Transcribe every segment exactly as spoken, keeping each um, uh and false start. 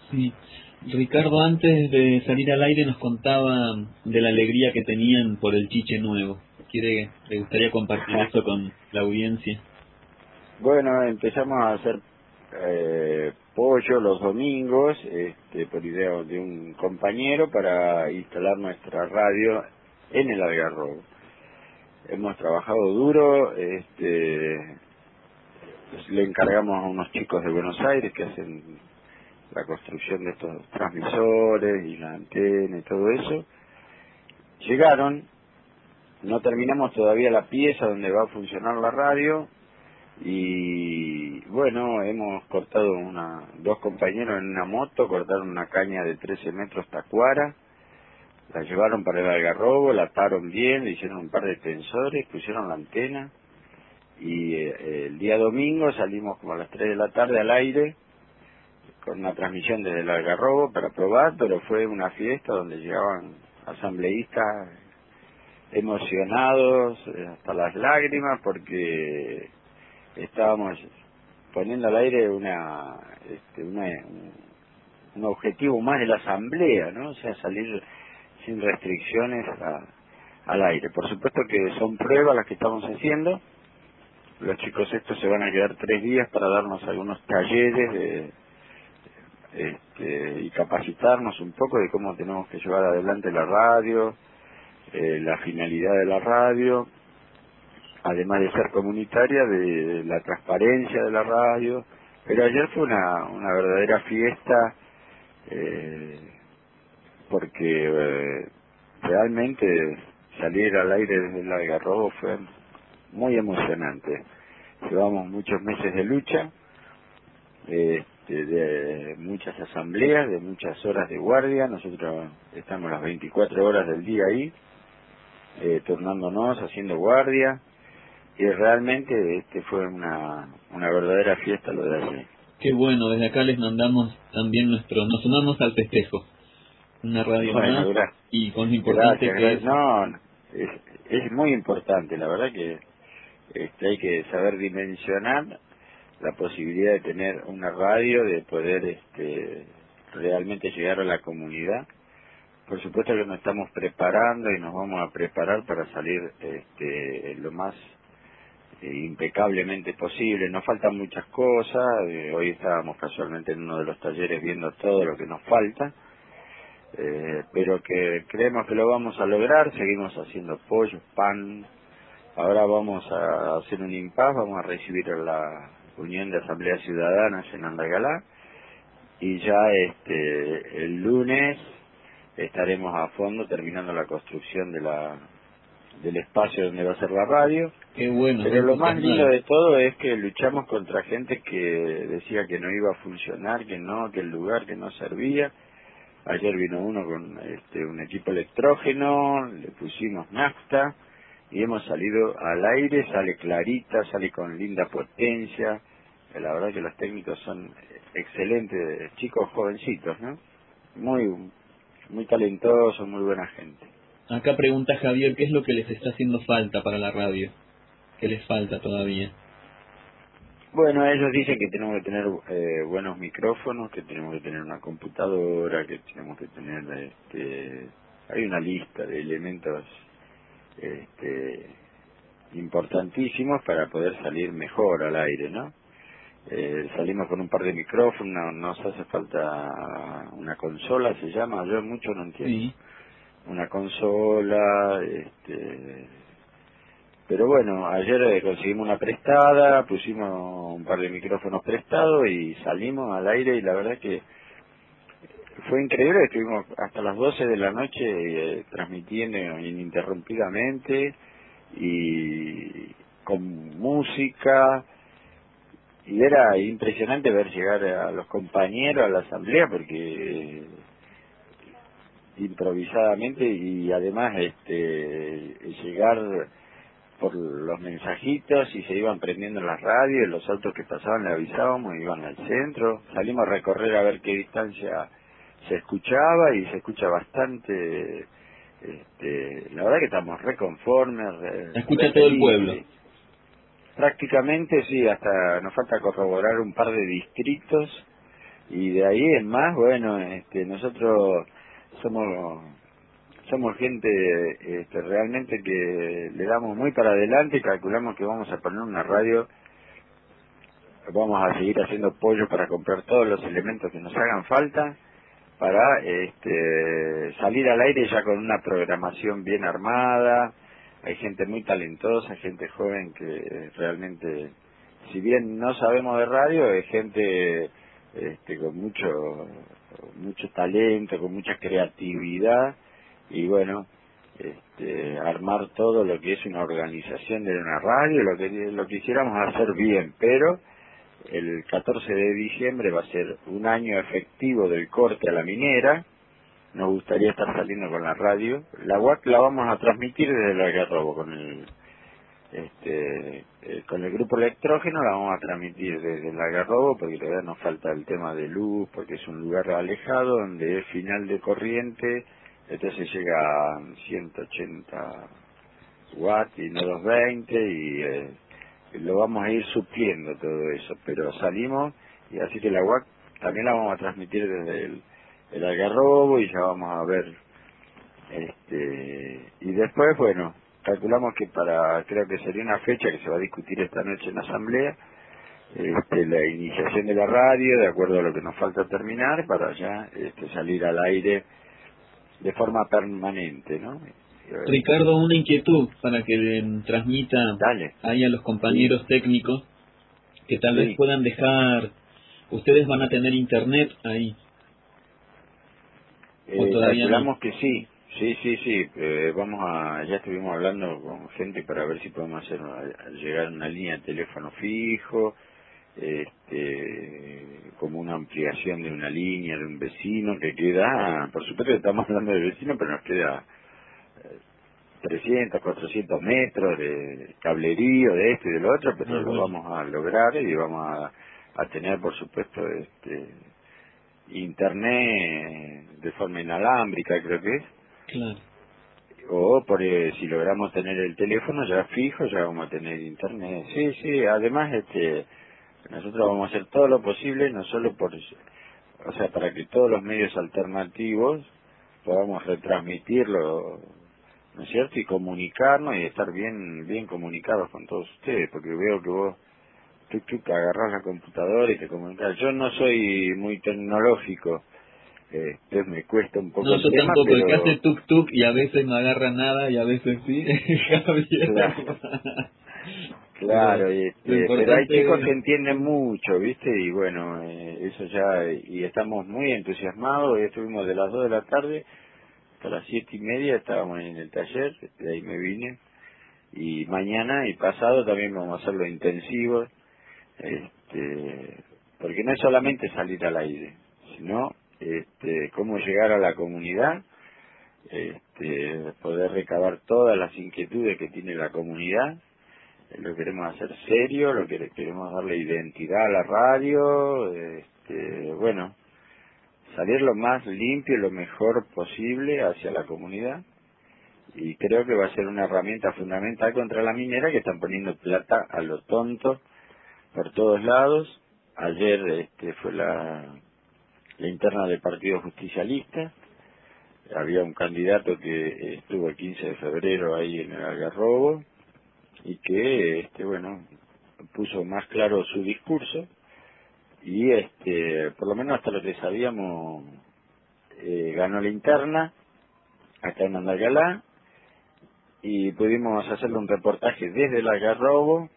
Sí. Ricardo, antes de salir al aire nos contaba de la alegría que tenían por el chiche nuevo. ¿Quiere, le gustaría compartir eso con la audiencia? Bueno, empezamos a hacer eh, pollo los domingos, este, por idea de un compañero, para instalar nuestra radio en el Algarrobo. Hemos trabajado duro, este, pues, le encargamos a unos chicos de Buenos Aires que hacen la construcción de estos transmisores y la antena y todo eso. Llegaron, no terminamos todavía la pieza donde va a funcionar la radio. Y bueno, hemos cortado una, dos compañeros en una moto, cortaron una caña de trece metros tacuara, la llevaron para el Algarrobo, la ataron bien, le hicieron un par de tensores, pusieron la antena y eh, el día domingo salimos como a las tres de la tarde al aire con una transmisión desde el Algarrobo para probar, pero fue una fiesta donde llegaban asambleístas emocionados eh, hasta las lágrimas porque estábamos poniendo al aire una, este, una un, un objetivo más de la asamblea, ¿no? O sea, salir sin restricciones a, al aire. Por supuesto que son pruebas las que estamos haciendo. Los chicos estos se van a quedar tres días para darnos algunos talleres de, este, y capacitarnos un poco de cómo tenemos que llevar adelante la radio, eh, la finalidad de la radio, además de ser comunitaria, de la transparencia de la radio. Pero ayer fue una, una verdadera fiesta, eh, porque eh, realmente salir al aire desde el Algarrobo fue muy emocionante. Llevamos muchos meses de lucha, eh, de, de muchas asambleas, de muchas horas de guardia. Nosotros estamos las veinticuatro horas del día ahí, eh, turnándonos, haciendo guardia. Y realmente este fue una, una verdadera fiesta lo de ayer. Qué bueno, desde acá les mandamos también nuestro, nos sumamos al festejo. Una radio Bueno, más gra y con lo importante gracias, que gracias. es. No, es, es muy importante, la verdad que este, hay que saber dimensionar la posibilidad de tener una radio, de poder este, realmente llegar a la comunidad. Por supuesto que nos estamos preparando y nos vamos a preparar para salir este, lo más eh, impecablemente posible. Nos faltan muchas cosas, eh, hoy estábamos casualmente en uno de los talleres viendo todo lo que nos falta, eh, pero que creemos que lo vamos a lograr. Seguimos haciendo pollo, pan. Ahora vamos a hacer un impas, vamos a recibir a la Unión de Asambleas Ciudadanas en Andalgalá y ya este el lunes estaremos a fondo terminando la construcción de la del espacio donde va a ser la radio. Qué bueno, Pero lo más lindo entusiasmado. de todo es que luchamos contra gente que decía que no iba a funcionar, que no, que el lugar que no servía. Ayer vino uno con este, un equipo electrógeno, le pusimos nafta y hemos salido al aire, sale clarita, sale con linda potencia. La verdad que los técnicos son excelentes, chicos jovencitos, ¿no? Muy, muy talentosos, muy buena gente. Acá pregunta Javier, ¿qué es lo que les está haciendo falta para la radio? ¿Qué les falta todavía? Bueno, ellos dicen que tenemos que tener eh, buenos micrófonos, que tenemos que tener una computadora, que tenemos que tener, este, hay una lista de elementos este, importantísimos para poder salir mejor al aire, ¿no? Eh, salimos con un par de micrófonos, no, nos hace falta una consola, se llama, yo mucho no entiendo. Sí. Una consola, este, pero bueno, ayer eh, conseguimos una prestada, pusimos un par de micrófonos prestados y salimos al aire y la verdad que fue increíble. Estuvimos hasta las doce de la noche eh, transmitiendo ininterrumpidamente y con música, y era impresionante ver llegar a los compañeros a la asamblea porque eh, improvisadamente y además este llegar por los mensajitos y se iban prendiendo las radios, los autos que pasaban le avisábamos, iban al centro, salimos a recorrer a ver qué distancia se escuchaba y se escucha bastante, este, la verdad que estamos reconformes, re, La re escucha todo el pueblo. felices. Prácticamente sí, hasta nos falta corroborar un par de distritos, y de ahí en más, bueno, este, nosotros somos somos gente este, realmente que le damos muy para adelante y calculamos que vamos a poner una radio, vamos a seguir haciendo pollo para comprar todos los elementos que nos hagan falta para este, salir al aire ya con una programación bien armada. Hay gente muy talentosa, gente joven que realmente, si bien no sabemos de radio, es gente este, con mucho mucho talento, con mucha creatividad, y bueno, este, armar todo lo que es una organización de una radio, lo que lo quisiéramos hacer bien, pero el catorce de diciembre va a ser un año efectivo del corte a la minera. Nos gustaría estar saliendo con la radio. La U A C la vamos a transmitir desde el Algarrobo con el este eh, con el grupo electrógeno, la vamos a transmitir desde el Algarrobo, porque todavía nos falta el tema de luz, porque es un lugar alejado donde es final de corriente, entonces llega a ciento ochenta watts y no doscientos veinte, y eh, lo vamos a ir supliendo todo eso, pero salimos, y así que la U A C también la vamos a transmitir desde el, el Algarrobo, y ya vamos a ver, este y después, bueno, calculamos que para, creo que sería una fecha que se va a discutir esta noche en la asamblea, este, la iniciación de la radio, de acuerdo a lo que nos falta terminar, para ya este, salir al aire de forma permanente, ¿no? Ricardo, una inquietud para que le transmita Dale. ahí a los compañeros Sí. técnicos, que tal Sí. vez puedan dejar, ustedes van a tener internet ahí, o Eh, todavía no. calculamos que sí, sí, sí, sí. Eh, vamos a, ya estuvimos hablando con gente para ver si podemos hacer una- llegar a una línea de teléfono fijo, este, como una ampliación de una línea de un vecino que queda, por supuesto estamos hablando de vecino, pero nos queda eh, trescientos, cuatrocientos metros de cablerío de esto y de lo otro, pero Ah, lo bueno, vamos a lograr, y vamos a, a tener, por supuesto, este internet de forma inalámbrica, creo que es, claro. o por eh, si logramos tener el teléfono ya fijo, ya vamos a tener internet. Sí, sí, además este nosotros vamos a hacer todo lo posible, no solo por, o sea, para que todos los medios alternativos podamos retransmitirlo, ¿no es cierto? Y comunicarnos y estar bien bien comunicados con todos ustedes, porque veo que vos tú, tú te agarrás la computadora y te comunicas. Yo no soy muy tecnológico, eh, entonces me cuesta un poco No, el yo tema, tampoco, el que hace pero tuk tuk y a veces no agarra nada y a veces sí, Javier. claro, Pero claro, y lo este, pero hay chicos importante que es, entienden mucho, ¿viste? Y bueno, eh, eso ya, y estamos muy entusiasmados. Hoy estuvimos de las dos de la tarde hasta las siete y media, estábamos en el taller, de ahí me vine, y mañana y pasado también vamos a hacerlo intensivo, este, porque no es solamente salir al aire, sino este, cómo llegar a la comunidad, este, poder recabar todas las inquietudes que tiene la comunidad. Eh, lo queremos hacer serio, lo que queremos darle identidad a la radio, este, bueno, salir lo más limpio y lo mejor posible hacia la comunidad, y creo que va a ser una herramienta fundamental contra la minera, que están poniendo plata a lo tonto por todos lados. Ayer este, fue la, la interna del Partido Justicialista, había un candidato que estuvo el quince de febrero ahí en el Algarrobo, y que este bueno puso más claro su discurso, y este por lo menos hasta lo que sabíamos eh, ganó la interna acá en Andalgalá, y pudimos hacerle un reportaje desde el Algarrobo.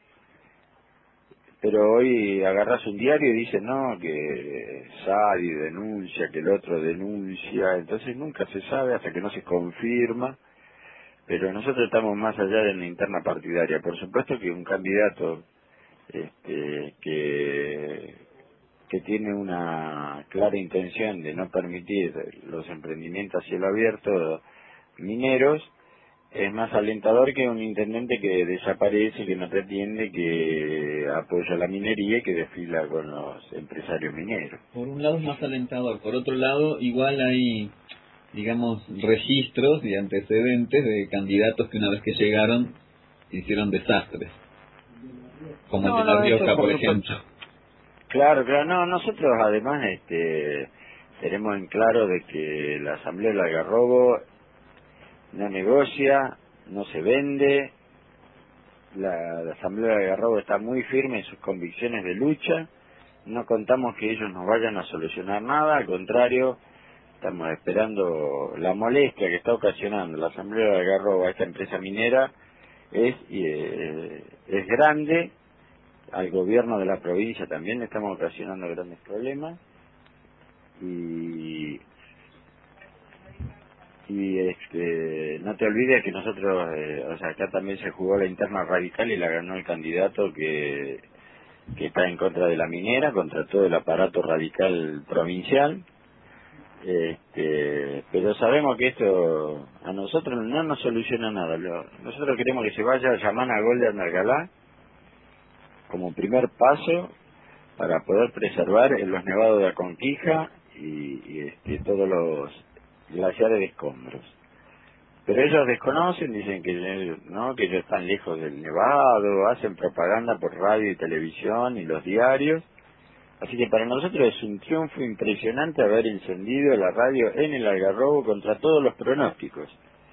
Pero hoy agarras un diario y dice, no, que Sadi denuncia, que el otro denuncia, entonces nunca se sabe hasta que no se confirma. Pero nosotros estamos más allá de la interna partidaria. Por supuesto que un candidato este, que, que tiene una clara intención de no permitir los emprendimientos a cielo abierto mineros, es más alentador que un intendente que desaparece, que no te atiende, que apoya la minería y que desfila con los empresarios mineros. por un lado es más alentador, por otro lado igual hay, digamos, registros y antecedentes de candidatos que una vez que llegaron hicieron desastres, como el No, de La no, eso Rioja, por por supuesto. ejemplo. Claro, claro, no, nosotros además este tenemos en claro de que la Asamblea del Algarrobo no negocia, no se vende, la, la Asamblea del Algarrobo está muy firme en sus convicciones de lucha, no contamos que ellos nos vayan a solucionar nada, al contrario, estamos esperando la molestia que está ocasionando la Asamblea del Algarrobo a esta empresa minera, es, eh, es grande. Al gobierno de la provincia también le estamos ocasionando grandes problemas y y este no te olvides que nosotros eh, o sea, acá también se jugó la interna radical y la ganó el candidato que que está en contra de la minera, contra todo el aparato radical provincial. Este, pero sabemos que esto a nosotros no nos soluciona nada. Lo- nosotros queremos que se vaya a llamar a Golden Algalá como primer paso para poder preservar en los nevados de la Conquija y, y, este, todos los glaciares de escombros. Pero ellos desconocen, dicen que ellos, no, que ellos están lejos del nevado, hacen propaganda por radio y televisión y los diarios. Así que para nosotros es un triunfo impresionante haber encendido la radio en el Algarrobo contra todos los pronósticos.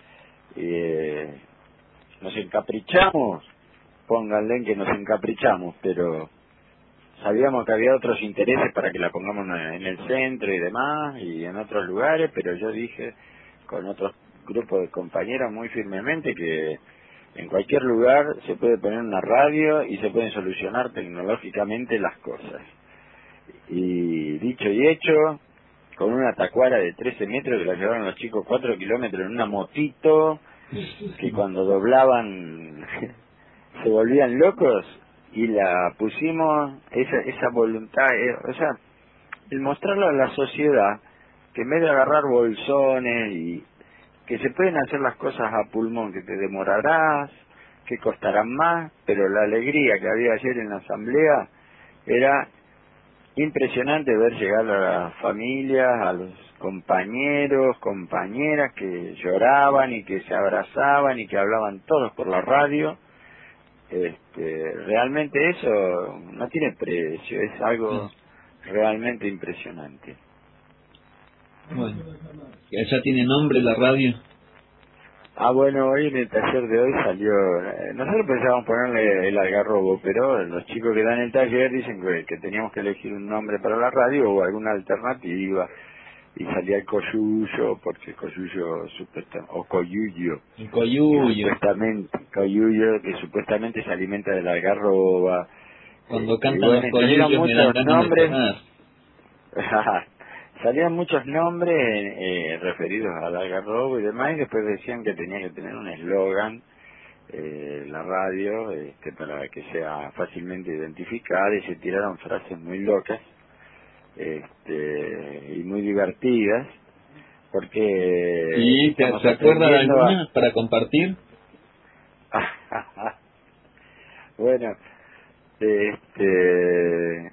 Eh, nos encaprichamos, pónganle en que nos encaprichamos, pero sabíamos que había otros intereses para que la pongamos en el centro y demás, y en otros lugares, pero yo dije con otros grupos de compañeros muy firmemente que en cualquier lugar se puede poner una radio y se pueden solucionar tecnológicamente las cosas. Y dicho y hecho, con una tacuara de trece metros que la llevaron los chicos cuatro kilómetros en una motito, que cuando doblaban se volvían locos, y la pusimos, esa esa voluntad, eh, o sea, el mostrarlo a la sociedad, que en vez de agarrar bolsones y que se pueden hacer las cosas a pulmón, que te demorarás, que costarán más, pero la alegría que había ayer en la asamblea era impresionante ver llegar a las familias, a los compañeros, compañeras que lloraban y que se abrazaban y que hablaban todos por la radio. Este, realmente eso no tiene precio, es algo realmente impresionante. Bueno, ¿ya tiene nombre la radio? Ah, bueno, hoy en el taller de hoy salió, eh, nosotros pensábamos ponerle el Algarrobo, pero los chicos que dan el taller dicen que, que teníamos que elegir un nombre para la radio o alguna alternativa, y salía el Coyuyo, porque el Coyuyo supuestamente, o Coyuyo, El que Coyuyo. supuestamente, Coyuyo, que supuestamente se alimenta de la algarroba. Cuando eh, y cantan bueno, los y salieron coyuyos me dan muchos ganas de nombres, sonar. salían muchos nombres eh, referidos al algarrobo y demás, y después decían que tenía que tener un eslogan, eh, la radio, este, para que sea fácilmente identificada, y se tiraron frases muy locas este, y muy divertidas, porque ¿Y te, estamos te acuerdas de aprendiendo a... alguna para compartir? Bueno, este,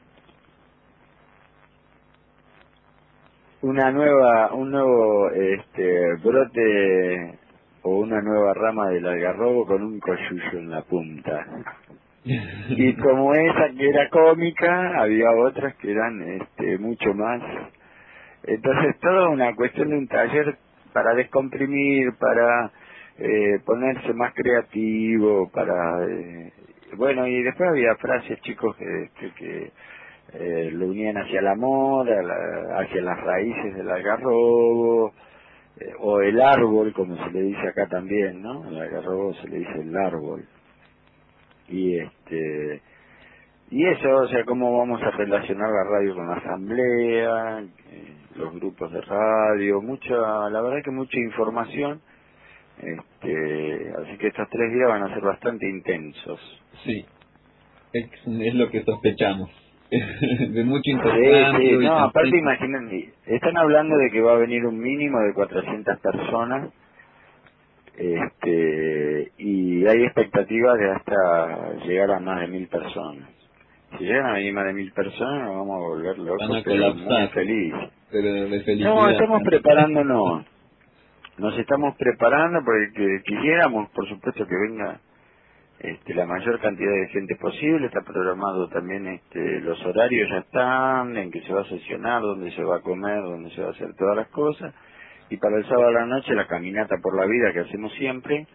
una nueva, un nuevo este, brote o una nueva rama del algarrobo con un coyuyo en la punta. Y como esa que era cómica, había otras que eran este, mucho más. Entonces, toda una cuestión de un taller para descomprimir, para eh, ponerse más creativo, para... Eh, bueno, y después había frases, chicos, que, que, que eh, lo unían hacia el amor, a la- hacia las raíces del algarrobo, eh, o el árbol, como se le dice acá también, ¿no? El algarrobo se le dice el árbol. Y este y eso, o sea, cómo vamos a relacionar la radio con la asamblea, eh, los grupos de radio, mucha, la verdad que mucha información, este, así que estos tres días van a ser bastante intensos. Sí, es, es lo que sospechamos. De mucho Sí, sí, intercambio y no, aparte conflicto. imaginen, están hablando de que va a venir un mínimo de cuatrocientas personas, este, y hay expectativas de hasta llegar a más de mil personas. Si llegan a venir más de mil personas nos vamos a volver Van locos, a pero muy colapsar, felices. pero de No, felicidad. estamos preparándonos, nos estamos preparando porque que quisiéramos, por supuesto, que venga este, la mayor cantidad de gente posible. Está programado también, este, los horarios ya están, en que se va a sesionar, dónde se va a comer, dónde se va a hacer todas las cosas. Y para el sábado a la noche la caminata por la vida que hacemos siempre,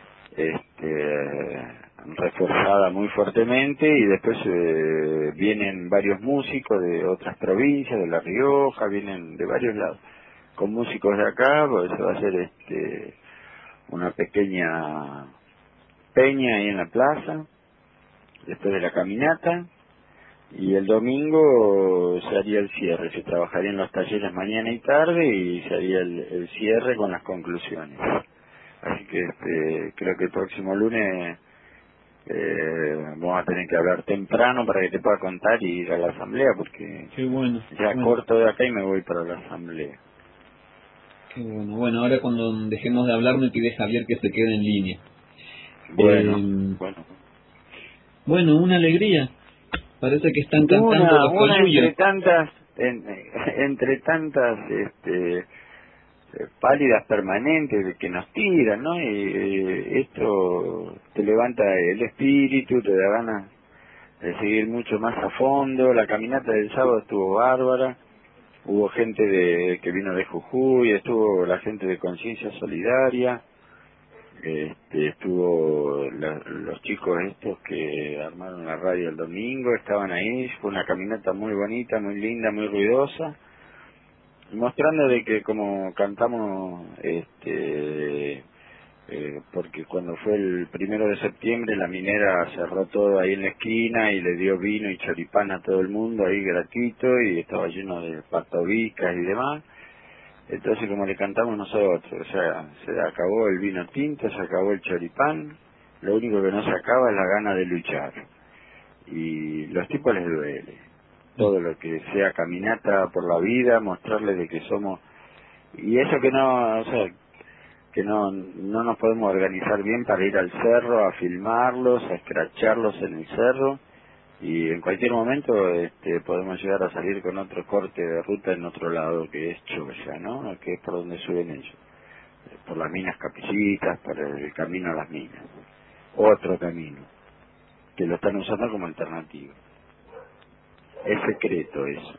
este, reforzada muy fuertemente, y después eh, vienen varios músicos de otras provincias, de La Rioja, vienen de varios lados, con músicos de acá, pues se va a hacer este, una pequeña peña ahí en la plaza, después de la caminata, y el domingo se haría el cierre, se trabajaría en los talleres mañana y tarde, y se haría el, el cierre con las conclusiones. Así que este, creo que el próximo lunes eh, vamos a tener que hablar temprano para que te pueda contar y ir a la asamblea, porque Qué bueno. ya Bueno, corto de acá y me voy para la asamblea. qué bueno. Bueno, ahora cuando dejemos de hablar me pide Javier que se quede en línea. Bueno, Eh, bueno. bueno, una alegría. Parece que están cantando Una, los una entre coyuyos. tantas, en- entre tantas, este, eh, pálidas permanentes que nos tiran, ¿no? Y eh, esto te levanta el espíritu, te da ganas de seguir mucho más a fondo. La caminata del sábado estuvo bárbara, hubo gente de que vino de Jujuy, estuvo la gente de Conciencia Solidaria, este, estuvo la- los chicos estos que armaron la radio el domingo, estaban ahí. Fue una caminata muy bonita, muy linda, muy ruidosa, mostrando de que como cantamos, este eh, porque cuando fue el primero de septiembre la minera cerró todo ahí en la esquina y le dio vino y choripán a todo el mundo ahí gratuito, y estaba lleno de patobicas y demás. Entonces, como le cantamos nosotros, o sea, se acabó el vino tinto, se acabó el choripán, lo único que no se acaba es la gana de luchar. Y los tipos les duele todo lo que sea caminata por la vida, mostrarles de que somos, y eso que no, o sea, que no no nos podemos organizar bien para ir al cerro a filmarlos, a escracharlos en el cerro, y en cualquier momento este, podemos llegar a salir con otro corte de ruta en otro lado, que es Choya, ¿no? Que es por donde suben ellos, por las minas Capillitas, por el camino a las minas, otro camino que lo están usando como alternativa. Es secreto eso.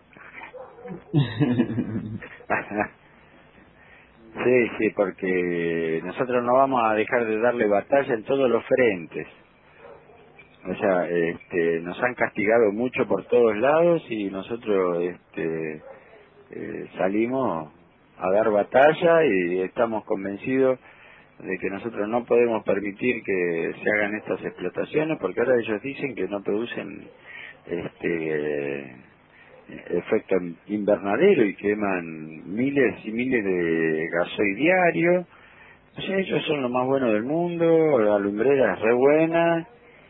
Sí, sí, porque nosotros no vamos a dejar de darle batalla en todos los frentes. O sea, este, nos han castigado mucho por todos lados, y nosotros este, eh, salimos a dar batalla, y estamos convencidos de que nosotros no podemos permitir que se hagan estas explotaciones, porque ahora ellos dicen que no producen este efecto invernadero y queman miles y miles de gasoil diario. O sea, ellos son lo más bueno del mundo, la lumbrera es re buena,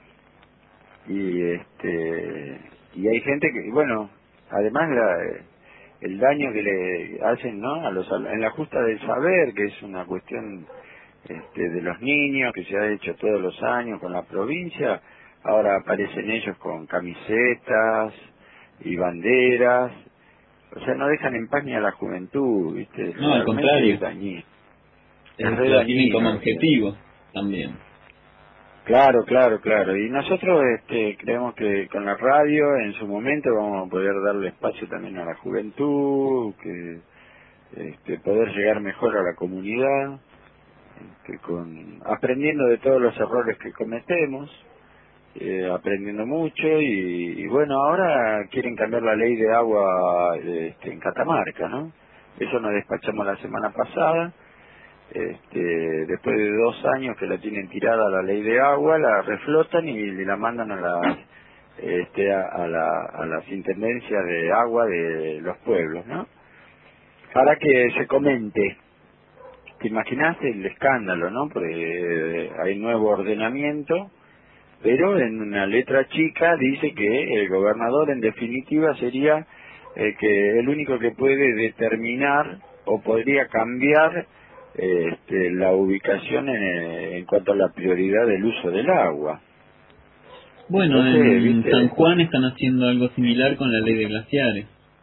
y este y hay gente que, bueno, además la, el daño que le hacen, ¿no?, a los en la justa del saber, que es una cuestión este, de los niños, que se ha hecho todos los años con la provincia. Ahora aparecen ellos con camisetas y banderas, o sea, no dejan en paz ni a la juventud, ¿viste? No, al Realmente es contrario. dañino, es Es, re lo tienen como dañino. objetivo también. Claro, claro, claro. Y nosotros este, creemos que con la radio en su momento vamos a poder darle espacio también a la juventud, que este, poder llegar mejor a la comunidad, este, con aprendiendo de todos los errores que cometemos, eh, aprendiendo mucho. Y, y bueno, ahora quieren cambiar la ley de agua este, en Catamarca, ¿no? Eso nos despachamos la semana pasada. Este, después de dos años que la tienen tirada la ley de agua, la reflotan y le la mandan a las este, a, a, la, a las intendencias de agua de los pueblos, ¿no? Para que se comente. ¿Te imaginas el escándalo, no? Porque eh, hay nuevo ordenamiento, pero en una letra chica dice que el gobernador en definitiva sería eh, que el único que puede determinar o podría cambiar eh, este, la ubicación en, eh, en cuanto a la prioridad del uso del agua. Bueno, Entonces, en San viste, Juan están haciendo algo similar con la ley de glaciares.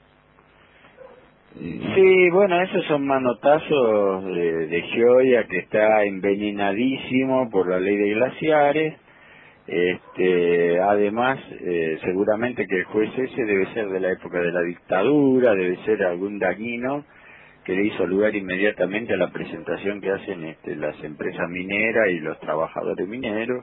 Eh, sí, bueno, esos son manotazos de, de Gioia, que está envenenadísimo por la ley de glaciares. Este, además, eh, seguramente que el juez ese debe ser de la época de la dictadura, debe ser algún dañino que le hizo lugar inmediatamente a la presentación que hacen este, las empresas mineras y los trabajadores mineros.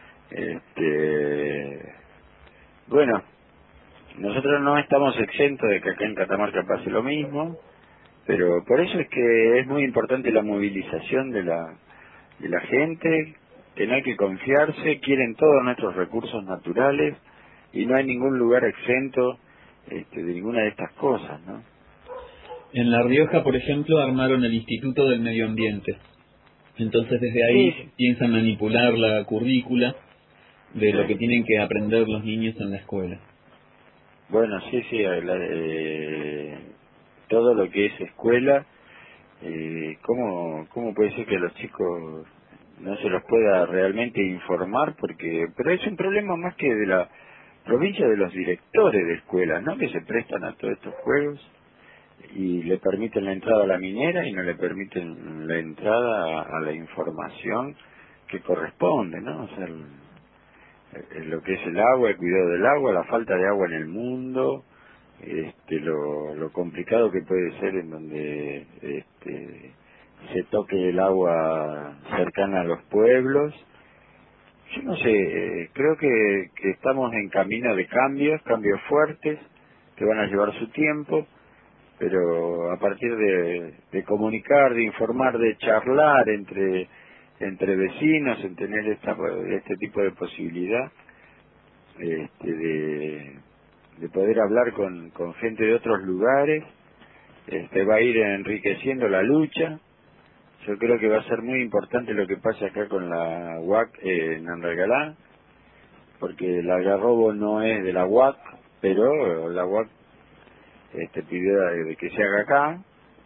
Este, bueno, nosotros no estamos exentos de que acá en Catamarca pase lo mismo, pero por eso es que es muy importante la movilización de la, de la gente, que no hay que confiarse, quieren todos nuestros recursos naturales y no hay ningún lugar exento este, de ninguna de estas cosas, ¿no? En La Rioja, por ejemplo, armaron el Instituto del Medio Ambiente. Entonces desde ahí Sí, piensan manipular la currícula de lo que sí. tienen que aprender los niños en la escuela. Bueno, sí, sí, la- eh, todo lo que es escuela, eh, ¿cómo, ¿cómo puede ser que a los chicos no se los pueda realmente informar? Porque, pero es un problema más que de la provincia, de los directores de escuelas, ¿no? Que se prestan a todos estos juegos y le permiten la entrada a la minera y no le permiten la entrada a, a la información que corresponde, ¿no? O sea, el- el- lo que es el agua, el cuidado del agua, la falta de agua en el mundo, este, lo, lo complicado que puede ser en donde este, se toque el agua cercana a los pueblos. Yo no sé, eh, creo que, que estamos en camino de cambios, cambios fuertes, que van a llevar su tiempo, pero a partir de, de comunicar, de informar, de charlar entre entre vecinos, en tener esta, este tipo de posibilidad, este, de, de poder hablar con, con gente de otros lugares, este, va a ir enriqueciendo la lucha. Yo creo que va a ser muy importante lo que pase acá con la U A C en Andalgalá, porque el algarrobo no es de la U A C, pero la U A C este, pidió de que se haga acá,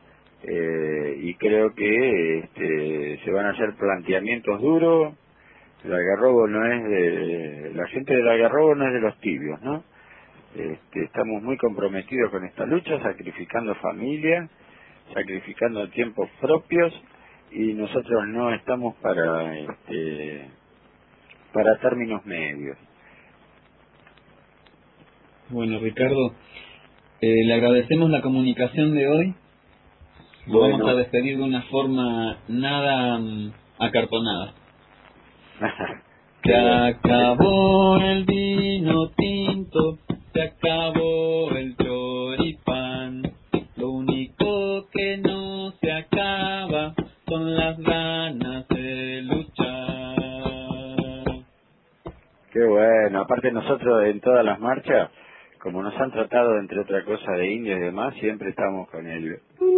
eh, y creo que este, se van a hacer planteamientos duros. El algarrobo no es de, la gente del algarrobo no es de los tibios, ¿no? Este, estamos muy comprometidos con esta lucha, sacrificando familia, sacrificando tiempos propios, y nosotros no estamos para este, para términos medios. Bueno, Ricardo, eh, le agradecemos la comunicación de hoy. Lo vamos a Bueno, despedir de una forma nada mm, acartonada. Se qué bueno. acabó el vino tinto, se acabó el choripán. Lo único que no se acaba son las ganas de luchar. Qué bueno. Aparte nosotros en todas las marchas, como nos han tratado entre otra cosa de indios y demás, siempre estamos con el...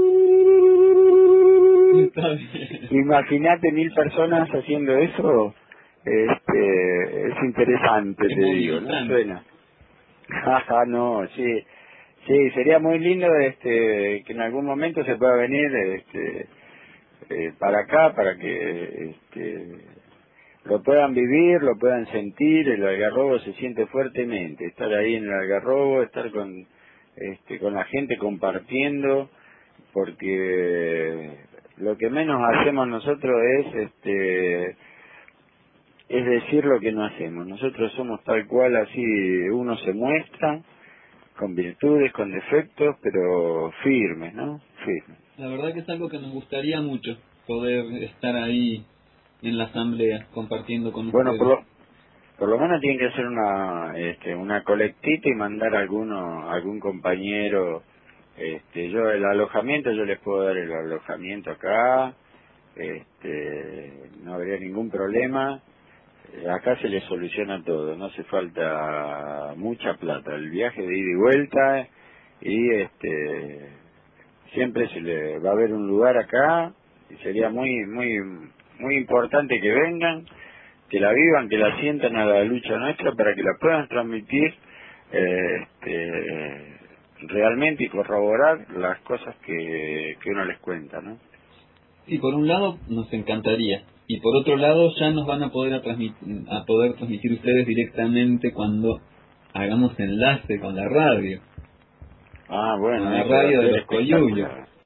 Está bien. Imagínate mil personas haciendo eso, este, es interesante, Es te digo, ¿no? movilizante. Suena. Ajá, no, sí, sí, sería muy lindo este, que en algún momento se pueda venir este, eh, para acá, para que este, lo puedan vivir, lo puedan sentir. El algarrobo se siente fuertemente, estar ahí en el algarrobo, estar con, este, con la gente compartiendo, porque lo que menos hacemos nosotros es este es decir lo que no hacemos. Nosotros somos tal cual, así uno se muestra, con virtudes, con defectos, pero firmes, ¿no? Firmes. La verdad que es algo que nos gustaría mucho, poder estar ahí en la asamblea compartiendo con Bueno, por ustedes. lo, por lo menos tienen que hacer una este, una colectita y mandar a alguno, algún compañero. Este, yo el alojamiento, yo les puedo dar el alojamiento acá, este, no habría ningún problema. Eh, Acá se les soluciona todo, no hace falta mucha plata, el viaje de ida y vuelta, y este siempre se le va a haber un lugar acá, y sería muy muy muy importante que vengan, que la vivan, que la sientan a la lucha nuestra, para que la puedan transmitir eh, este, realmente y corroborar las cosas que, que uno les cuenta, ¿no? Sí, por un lado nos encantaría, y por otro lado ya nos van a poder a, transmitir, a poder transmitir ustedes directamente cuando hagamos enlace con la radio, Ah, con bueno, la eso va a radio de ser los Coyuyos. espectacular.